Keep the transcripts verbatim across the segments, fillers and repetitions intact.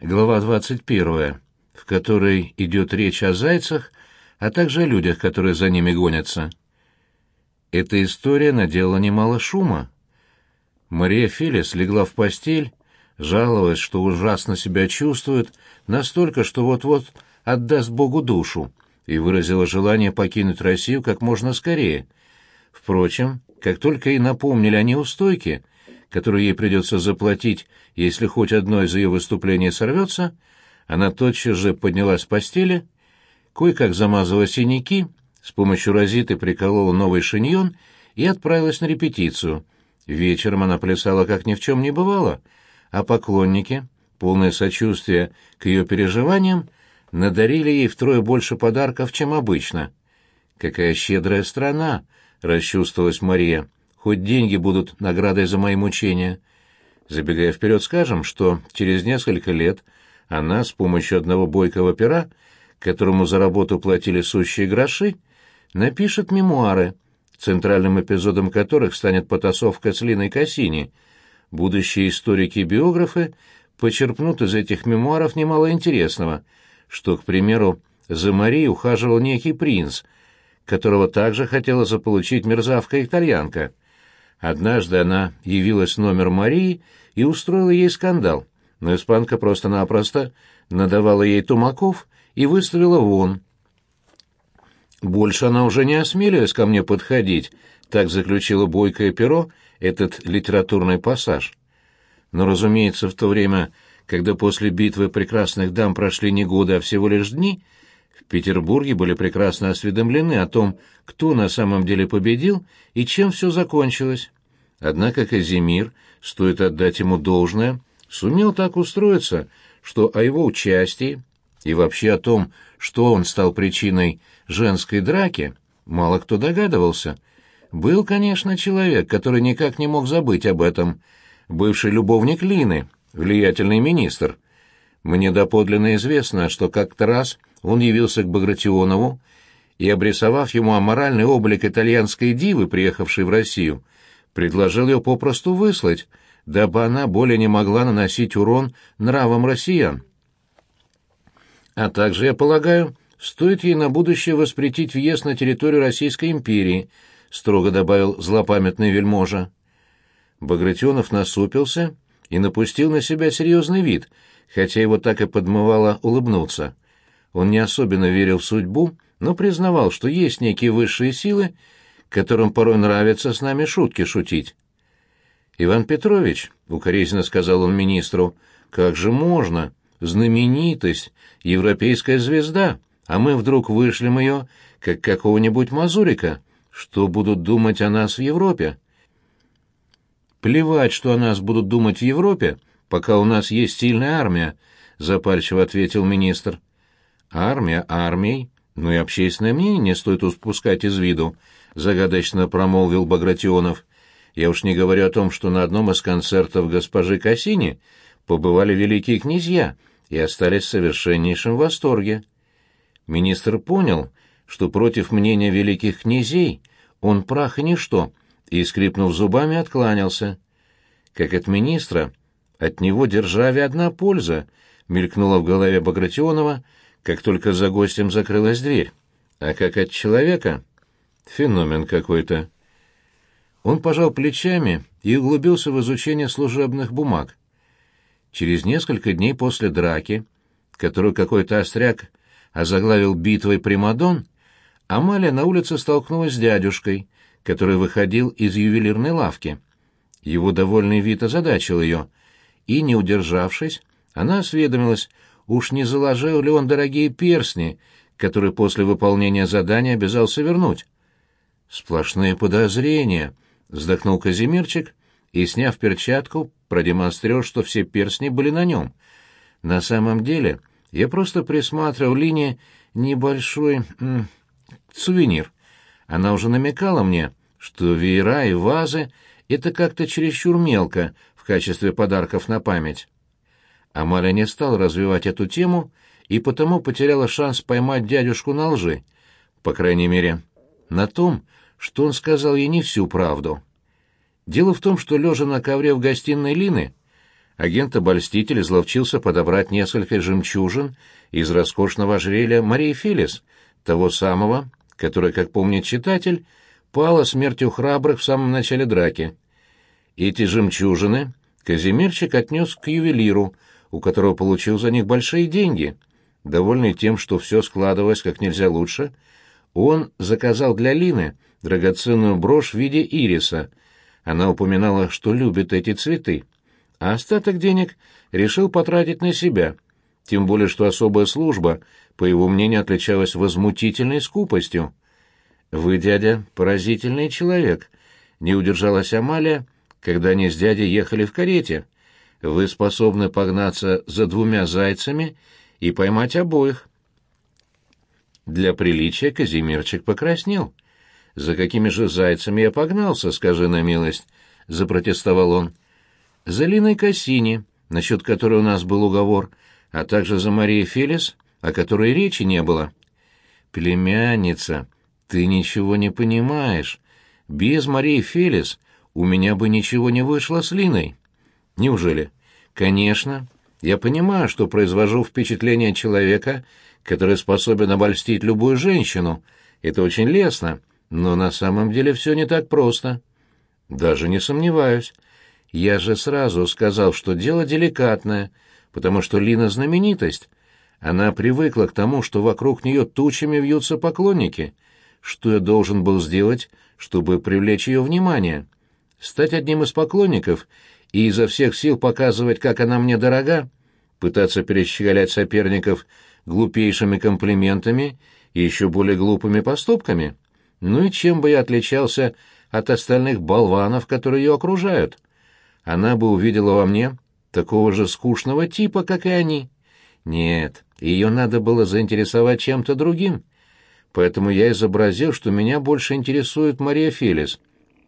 глава двадцать первая, в которой идет речь о зайцах, а также о людях, которые за ними гонятся. Эта история наделала немало шума. Мария Фелис легла в постель, жаловалась, что ужасно себя чувствует, настолько, что вот-вот отдаст Богу душу, и выразила желание покинуть Россию как можно скорее. Впрочем, как только ей напомнили о неустойке, которую ей придется заплатить, если хоть одно из ее выступлений сорвется, она тотчас же поднялась с постели, кое-как замазала синяки, с помощью розиты приколола новый шиньон и отправилась на репетицию. Вечером она плясала, как ни в чем не бывало, а поклонники, полное сочувствие к ее переживаниям, надарили ей втрое больше подарков, чем обычно. «Какая щедрая страна!» — расчувствовалась Мария. «Хоть деньги будут наградой за мои мучения». Забегая вперед, скажем, что через несколько лет она с помощью одного бойкого пера, которому за работу платили сущие гроши, напишет мемуары, центральным эпизодом которых станет потасовка с Линой Кассини. Будущие историки и биографы почерпнут из этих мемуаров немало интересного, что, к примеру, за Марией ухаживал некий принц, которого также хотела заполучить мерзавка-итальянка. Однажды она явилась в номер Марии и устроила ей скандал, но испанка просто-напросто надавала ей тумаков и выставила вон. Больше она уже не осмелилась ко мне подходить, так заключила бойкое перо этот литературный пассаж. Но, разумеется, в то время, когда после битвы прекрасных дам прошли не годы, а всего лишь дни, в Петербурге были прекрасно осведомлены о том, кто на самом деле победил и чем все закончилось. Однако Казимир, стоит отдать ему должное, сумел так устроиться, что о его участии и вообще о том, что он стал причиной женской драки, мало кто догадывался. Был, конечно, человек, который никак не мог забыть об этом, бывший любовник Лины, влиятельный министр. Мне доподлинно известно, что как-то раз он явился к Багратионову и, обрисовав ему аморальный облик итальянской дивы, приехавшей в Россию, предложил ее попросту выслать, дабы она более не могла наносить урон нравам россиян. А также, я полагаю, стоит ей на будущее воспретить въезд на территорию Российской империи, строго добавил злопамятный вельможа. Багратионов насупился и напустил на себя серьезный вид, хотя его так и подмывало улыбнуться. Он не особенно верил в судьбу, но признавал, что есть некие высшие силы, которым порой нравится с нами шутки шутить. «Иван Петрович», — укоризненно сказал он министру, — «как же можно? Знаменитость, европейская звезда, а мы вдруг вышлем ее, как какого-нибудь мазурика. Что будут думать о нас в Европе?» «Плевать, что о нас будут думать в Европе, пока у нас есть сильная армия», — запальчиво ответил министр. «Армия армией, но и общественное мнение не стоит упускать из виду», — загадочно промолвил Багратионов. «Я уж не говорю о том, что на одном из концертов госпожи Кассини побывали великие князья и остались в совершеннейшем восторге». Министр понял, что против мнения великих князей он прах и ничто, и, скрипнув зубами, откланялся. Как от министра, от него державе одна польза, мелькнула в голове Багратионова, как только за гостем закрылась дверь. А как от человека? Феномен какой-то. Он пожал плечами и углубился в изучение служебных бумаг. Через несколько дней после драки, которую какой-то остряк озаглавил битвой примадон, Амалия на улице столкнулась с дядюшкой, который выходил из ювелирной лавки. Его довольный вид озадачил ее, и, не удержавшись, она осведомилась, уж не заложил ли он дорогие перстни, которые после выполнения задания обязался вернуть. «Сплошные подозрения», — вздохнул Казимирчик и, сняв перчатку, продемонстрировал, что все перстни были на нем. «На самом деле я просто присматривал Лине небольшой м, сувенир. Она уже намекала мне, что веера и вазы — это как-то чересчур мелко в качестве подарков на память». Амалия не стала развивать эту тему и потому потеряла шанс поймать дядюшку на лжи, по крайней мере, на том, что он сказал ей не всю правду. Дело в том, что, лежа на ковре в гостиной Лины, Агент-обольститель изловчился подобрать несколько жемчужин из роскошного ожерелья Марии Фелис, того самого, которое, как помнит читатель, пало смертью храбрых в самом начале драки. Эти жемчужины Казимирчик отнес к ювелиру, у которого получил за них большие деньги. Довольный тем, что все складывалось как нельзя лучше, он заказал для Лины драгоценную брошь в виде ириса. Она упоминала, что любит эти цветы, а остаток денег решил потратить на себя, тем более что особая служба, по его мнению, отличалась возмутительной скупостью. «Вы, дядя, поразительный человек», — не удержалась Амалия, когда они с дядей ехали в карете. «Вы способны погнаться за двумя зайцами и поймать обоих». Для приличия Казимирчик покраснел. «За какими же зайцами я погнался, скажи на милость?» — запротестовал он. «За Линой Кассини, насчет которой у нас был уговор, а также за Марией Фелис, о которой речи не было». «Племянница, ты ничего не понимаешь. Без Марии Фелис у меня бы ничего не вышло с Линой». «Неужели?» «Конечно. Я понимаю, что произвожу впечатление человека, который способен обольстить любую женщину. Это очень лестно, но на самом деле все не так просто». «Даже не сомневаюсь. Я же сразу сказал, что дело деликатное, потому что Лина знаменитость. Она привыкла к тому, что вокруг нее тучами вьются поклонники. Что я должен был сделать, чтобы привлечь ее внимание? Стать одним из поклонников и изо всех сил показывать, как она мне дорога? Пытаться перещеголять соперников глупейшими комплиментами и еще более глупыми поступками? Ну и чем бы я отличался от остальных болванов, которые ее окружают? Она бы увидела во мне такого же скучного типа, как и они. Нет, ее надо было заинтересовать чем-то другим. Поэтому я изобразил, что меня больше интересует Мария Фелис.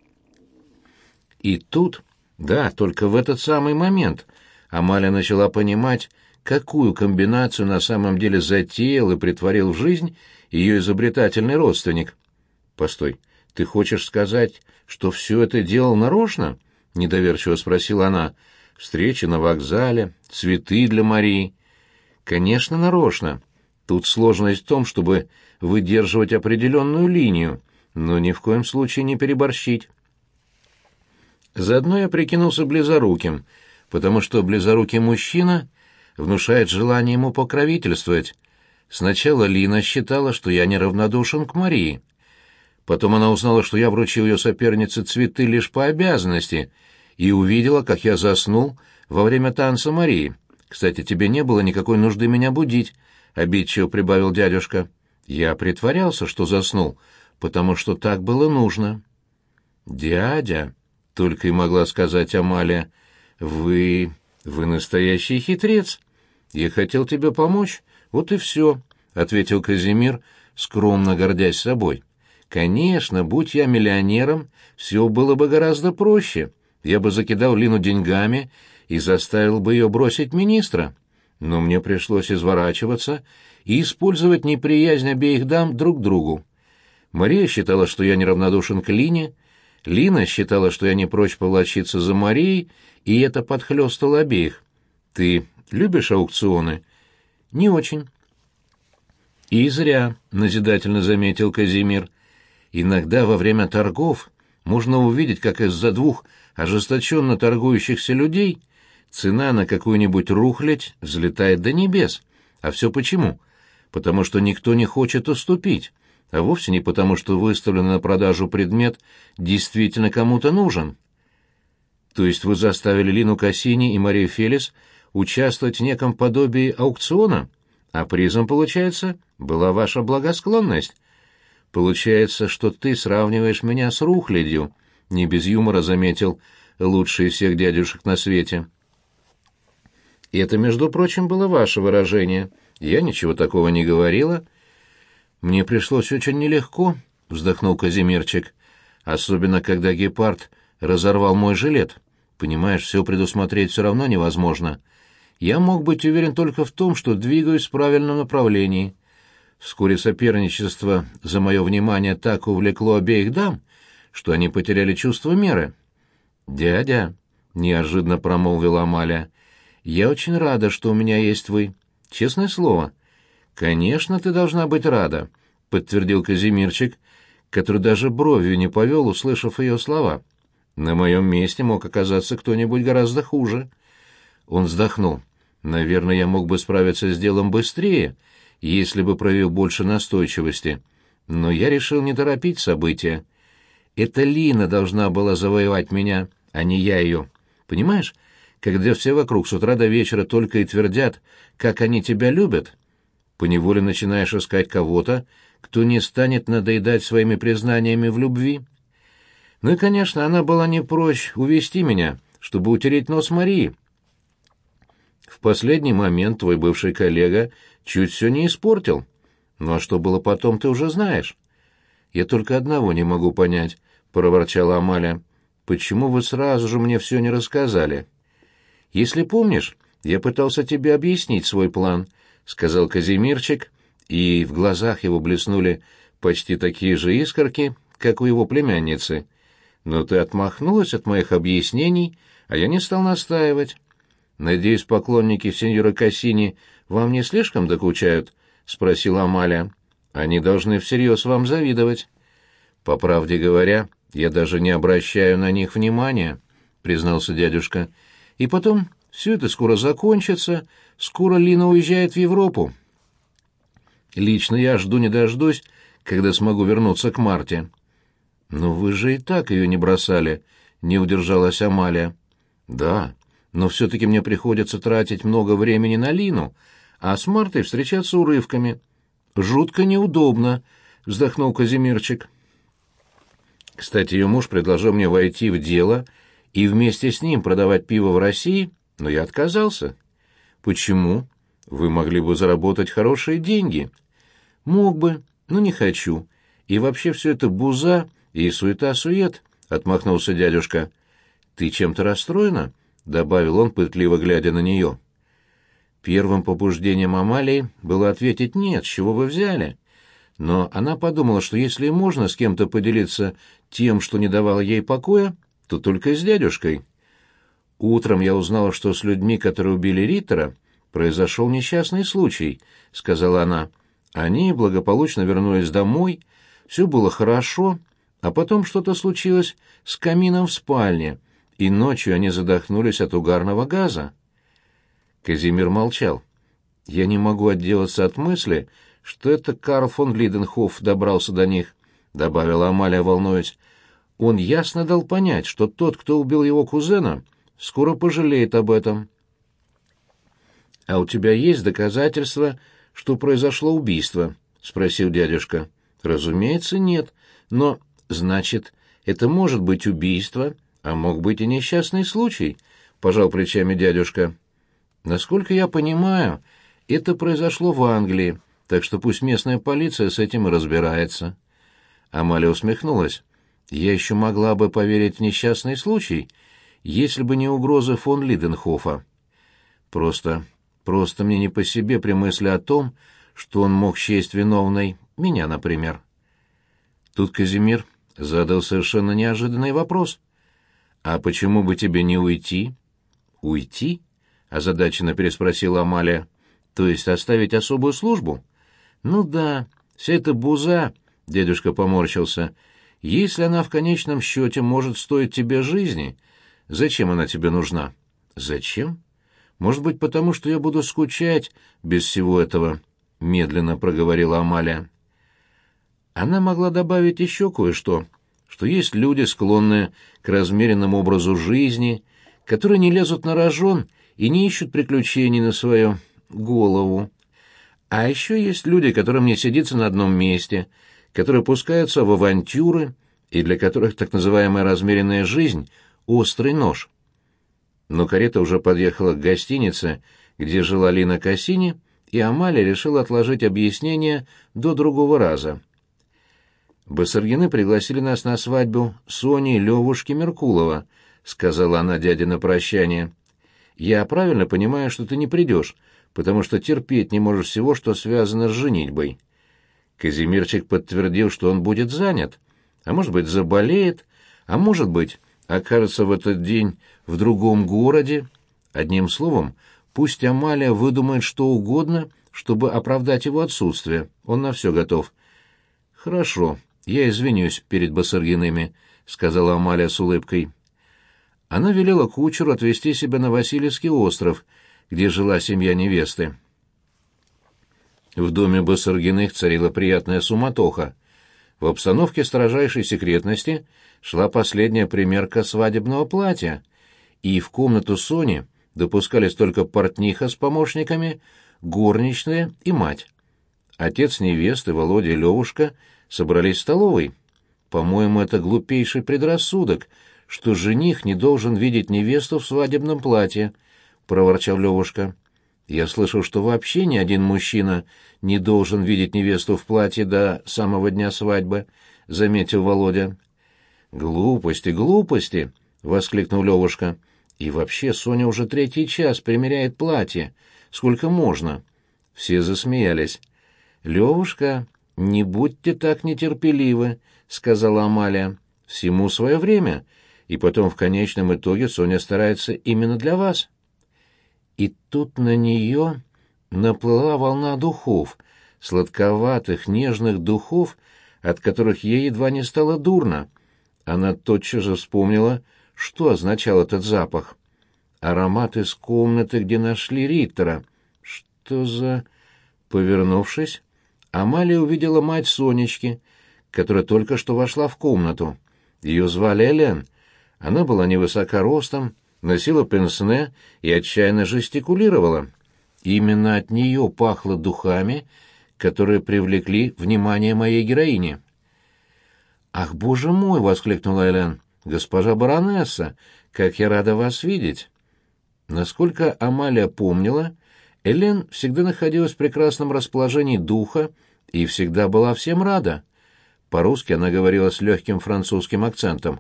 И тут, да, только в этот самый момент, Амалия начала понимать, какую комбинацию на самом деле затеял и притворил в жизнь ее изобретательный родственник. «Постой, ты хочешь сказать, что все это делал нарочно?» — недоверчиво спросила она. «Встречи на вокзале, цветы для Марии». «Конечно, нарочно. Тут сложность в том, чтобы выдерживать определенную линию, но ни в коем случае не переборщить». Заодно я прикинулся близоруким, потому что близорукий мужчина внушает желание ему покровительствовать. Сначала Лина считала, что я неравнодушен к Марии. Потом она узнала, что я вручил ее сопернице цветы лишь по обязанности, и увидела, как я заснул во время танца Марии. «Кстати, тебе не было никакой нужды меня будить», — обидчиво прибавил дядюшка. «Я притворялся, что заснул, потому что так было нужно». «Дядя», — только и могла сказать Амалия, — «вы... вы настоящий хитрец. Я хотел тебе помочь, вот и все», — ответил Казимир, скромно гордясь собой. «Конечно, будь я миллионером, все было бы гораздо проще. Я бы закидал Лину деньгами и заставил бы ее бросить министра. Но мне пришлось изворачиваться и использовать неприязнь обеих дам друг к другу. Мария считала, что я неравнодушен к Лине, Лина считала, что я не прочь повлачиться за Марией, и это подхлёстало обеих. Ты любишь аукционы?» «Не очень». «И зря», — назидательно заметил Казимир. «Иногда во время торгов можно увидеть, как из-за двух ожесточенно торгующихся людей цена на какую-нибудь рухлядь взлетает до небес. А все почему? Потому что никто не хочет уступить, а вовсе не потому, что выставленный на продажу предмет действительно кому-то нужен». «То есть вы заставили Лину Кассини и Марию Фелис участвовать в неком подобии аукциона, а призом, получается, была ваша благосклонность? Получается, что ты сравниваешь меня с рухлядью», — не без юмора заметил лучший из всех дядюшек на свете. «И это, между прочим, было ваше выражение. Я ничего такого не говорила». «Мне пришлось очень нелегко», — вздохнул Казимирчик, «особенно когда гепард разорвал мой жилет. Понимаешь, все предусмотреть все равно невозможно. Я мог быть уверен только в том, что двигаюсь в правильном направлении. Вскоре соперничество за мое внимание так увлекло обеих дам, что они потеряли чувство меры». «Дядя», — неожиданно промолвила Амалия, Я очень рада, что у меня есть вы. Честное слово». «Конечно, ты должна быть рада», — подтвердил Казимирчик, который даже бровью не повел, услышав ее слова. «На моем месте мог оказаться кто-нибудь гораздо хуже». Он вздохнул. «Наверное, я мог бы справиться с делом быстрее, если бы проявил больше настойчивости. Но я решил не торопить события. Это Лина должна была завоевать меня, а не я ее. Понимаешь, когда все вокруг с утра до вечера только и твердят, как они тебя любят, поневоле начинаешь искать кого-то, кто не станет надоедать своими признаниями в любви. Ну и, конечно, она была не прочь увести меня, чтобы утереть нос Марии. В последний момент твой бывший коллега чуть все не испортил. Ну а что было потом, ты уже знаешь». «Я только одного не могу понять», — проворчала Амалия. «Почему вы сразу же мне все не рассказали?» «Если помнишь, я пытался тебе объяснить свой план», — сказал Казимирчик, и в глазах его блеснули почти такие же искорки, как у его племянницы. «Но ты отмахнулась от моих объяснений, а я не стал настаивать. Надеюсь, поклонники сеньора Кассини вам не слишком докучают?» — спросила Амалия. «Они должны всерьез вам завидовать». «По правде говоря, я даже не обращаю на них внимания», — признался дядюшка. «И потом, все это скоро закончится, скоро Лина уезжает в Европу. Лично я жду не дождусь, когда смогу вернуться к Марте». «Но вы же и так ее не бросали», — не удержалась Амалия. «Да, но все-таки мне приходится тратить много времени на Лину, а с Мартой встречаться урывками. Жутко неудобно», — вздохнул Казимирчик. «Кстати, ее муж предложил мне войти в дело и вместе с ним продавать пиво в России, но я отказался». «Почему? Вы могли бы заработать хорошие деньги». «Мог бы, но не хочу. И вообще все это буза и суета-сует», — отмахнулся дядюшка. «Ты чем-то расстроена?» — добавил он, пытливо глядя на нее. Первым побуждением Амалии было ответить «нет, с чего вы взяли?». Но она подумала, что если можно с кем-то поделиться тем, что не давало ей покоя, то только с дядюшкой. «Утром я узнала, что с людьми, которые убили Риттера, произошел несчастный случай», — сказала она. «Они благополучно вернулись домой, все было хорошо, а потом что-то случилось с камином в спальне, и ночью они задохнулись от угарного газа». Казимир молчал. «Я не могу отделаться от мысли, что это Карл фон Лиденхоф добрался до них», — добавила Амалия, волнуясь. «Он ясно дал понять, что тот, кто убил его кузена, скоро пожалеет об этом». «А у тебя есть доказательства, что произошло убийство?» — спросил дядюшка. «Разумеется, нет. Но, значит, это может быть убийство, а мог быть и несчастный случай», — пожал плечами дядюшка. «Насколько я понимаю, это произошло в Англии, так что пусть местная полиция с этим и разбирается». Амалия усмехнулась. «Я еще могла бы поверить в несчастный случай, если бы не угрозы фон Лиденхофа. Просто, просто мне не по себе при мысли о том, что он мог счесть виновной меня, например». Тут Казимир задал совершенно неожиданный вопрос. «А почему бы тебе не уйти?» «Уйти?» — озадаченно переспросила Амалия. «То есть оставить особую службу?» «Ну да, вся эта буза», — дядюшка поморщился, — «если она в конечном счете может стоить тебе жизни, зачем она тебе нужна?» «Зачем? Может быть, потому что я буду скучать без всего этого», — медленно проговорила Амалия. Она могла добавить еще кое-что, что есть люди, склонные к размеренному образу жизни, которые не лезут на рожон и не ищут приключений на свою голову. А еще есть люди, которым не сидится на одном месте, которые пускаются в авантюры и для которых так называемая размеренная жизнь — острый нож. Но карета уже подъехала к гостинице, где жила Лина Кассини, и Амалия решила отложить объяснение до другого раза. «Басаргины пригласили нас на свадьбу Сони Левушки Меркулова», — сказала она дяде на прощание. «Я правильно понимаю, что ты не придешь, потому что терпеть не можешь всего, что связано с женитьбой». Казимирчик подтвердил, что он будет занят, а может быть, заболеет, а может быть, окажется в этот день в другом городе. Одним словом, Пусть Амалия выдумает что угодно, чтобы оправдать его отсутствие. Он на все готов. «Хорошо, я извинюсь перед Басаргиными», — сказала Амалия с улыбкой. Она велела кучеру отвезти себя на Васильевский остров, где жила семья невесты. В доме Басаргиных царила приятная суматоха. В обстановке строжайшей секретности шла последняя примерка свадебного платья, и в комнату Сони допускались только портниха с помощниками, горничная и мать. Отец невесты, Володя и Левушка, собрались в столовой. По-моему, это глупейший предрассудок, что жених не должен видеть невесту в свадебном платье, — проворчал Левушка. Я слышал, что вообще ни один мужчина не должен видеть невесту в платье до самого дня свадьбы, — заметил Володя. «Глупости, глупости!» — воскликнул Левушка. «И вообще Соня уже третий час примеряет платье. Сколько можно?» Все засмеялись. «Левушка, не будьте так нетерпеливы», — сказала Амалия. «Всему свое время, и потом в конечном итоге Соня старается именно для вас». И тут на нее наплыла волна духов, сладковатых, нежных духов, от которых ей едва не стало дурно. Она тотчас же вспомнила, что означал этот запах. Аромат из комнаты, где нашли Риттера. Что за... Повернувшись, Амалия увидела мать Сонечки, которая только что вошла в комнату. Ее звали Элен. Она была невысока ростом, носила пенсне и отчаянно жестикулировала. Именно от нее пахло духами, которые привлекли внимание моей героини. «Ах, боже мой!» — воскликнула Элен. «Госпожа баронесса, как я рада вас видеть!» Насколько Амалия помнила, Элен всегда находилась в прекрасном расположении духа и всегда была всем рада. По-русски она говорила с легким французским акцентом.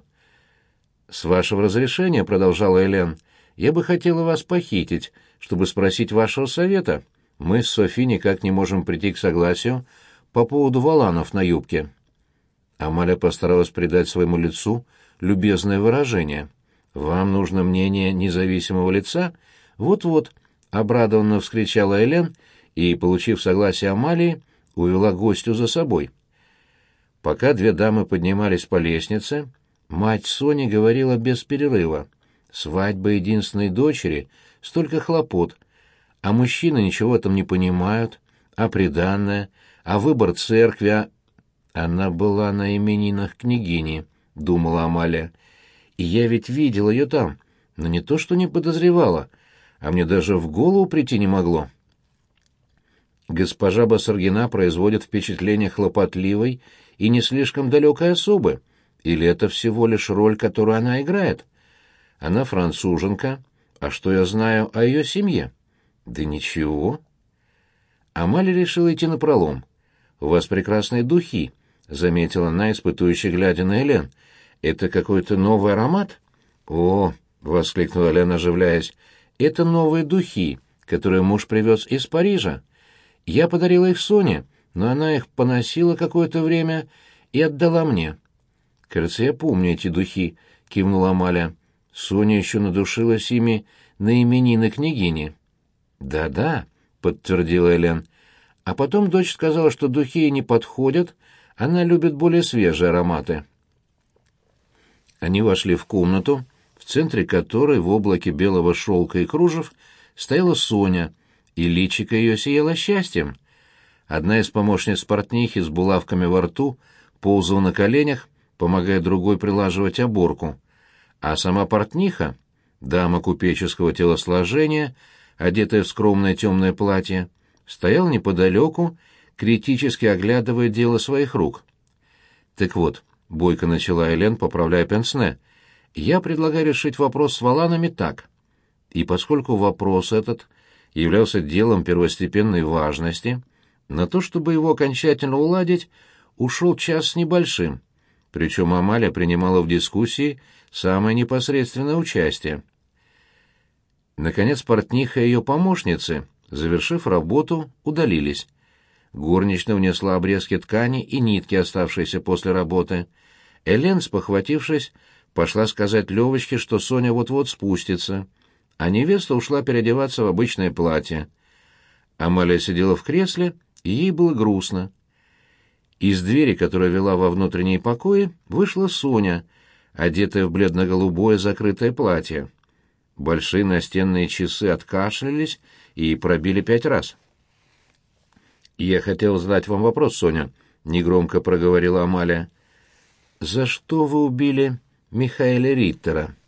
«С вашего разрешения, — продолжала Элен, — я бы хотела вас похитить, чтобы спросить вашего совета. Мы с Софи никак не можем прийти к согласию по поводу воланов на юбке». Амалия постаралась придать своему лицу любезное выражение. «Вам нужно мнение независимого лица? Вот-вот», — обрадованно вскричала Элен и, получив согласие Амалии, увела гостю за собой. Пока две дамы поднимались по лестнице, мать Сони говорила без перерыва. «Свадьба единственной дочери — столько хлопот, а мужчины ничего в этом не понимают, а приданное, а выбор церкви, а...» «Она была на именинах княгини», — думала Амалия. «И я ведь видела ее там, но не то что не подозревала, а мне даже в голову прийти не могло». Госпожа Басаргина производит впечатление хлопотливой и не слишком далекой особы, или это всего лишь роль, которую она играет? Она француженка, а что я знаю о ее семье? Да ничего. Амалия решила идти напролом. «У вас прекрасные духи», — заметила она, испытующе глядя на Элен. «Это какой-то новый аромат?» «О!» — воскликнула Элен, оживляясь. «Это новые духи, которые муж привез из Парижа. Я подарила их Соне, но она их поносила какое-то время и отдала мне». «Кажется, я помню эти духи», — кивнула Амалия. «Соня еще надушилась ими на именины княгини». «Да-да», — подтвердила Элен. «А потом дочь сказала, что духи ей не подходят, она любит более свежие ароматы». Они вошли в комнату, в центре которой в облаке белого шелка и кружев стояла Соня, и личико ее сияло счастьем. Одна из помощниц портнихи с булавками во рту ползала на коленях, помогая другой прилаживать оборку, а сама портниха, дама купеческого телосложения, одетая в скромное темное платье, стояла неподалеку, критически оглядывая дело своих рук. «Так вот», — бойко начала Элен, поправляя пенсне, — «я предлагаю решить вопрос с воланами так. И поскольку вопрос этот являлся делом первостепенной важности, на то, чтобы его окончательно уладить, ушел час с небольшим, причем Амалия принимала в дискуссии самое непосредственное участие. Наконец портниха и ее помощницы, завершив работу, удалились. Горничная внесла обрезки ткани и нитки, оставшиеся после работы. Элен, спохватившись, пошла сказать Левочке, что Соня вот-вот спустится, а невеста ушла переодеваться в обычное платье. Амалия сидела в кресле, и ей было грустно. Из двери, которая вела во внутренние покои, вышла Соня, одетая в бледно-голубое закрытое платье. Большие настенные часы откашлялись и пробили пять раз. «Я хотел задать вам вопрос, Соня», — негромко проговорила Амалия. «За что вы убили Михаэля Риттера?»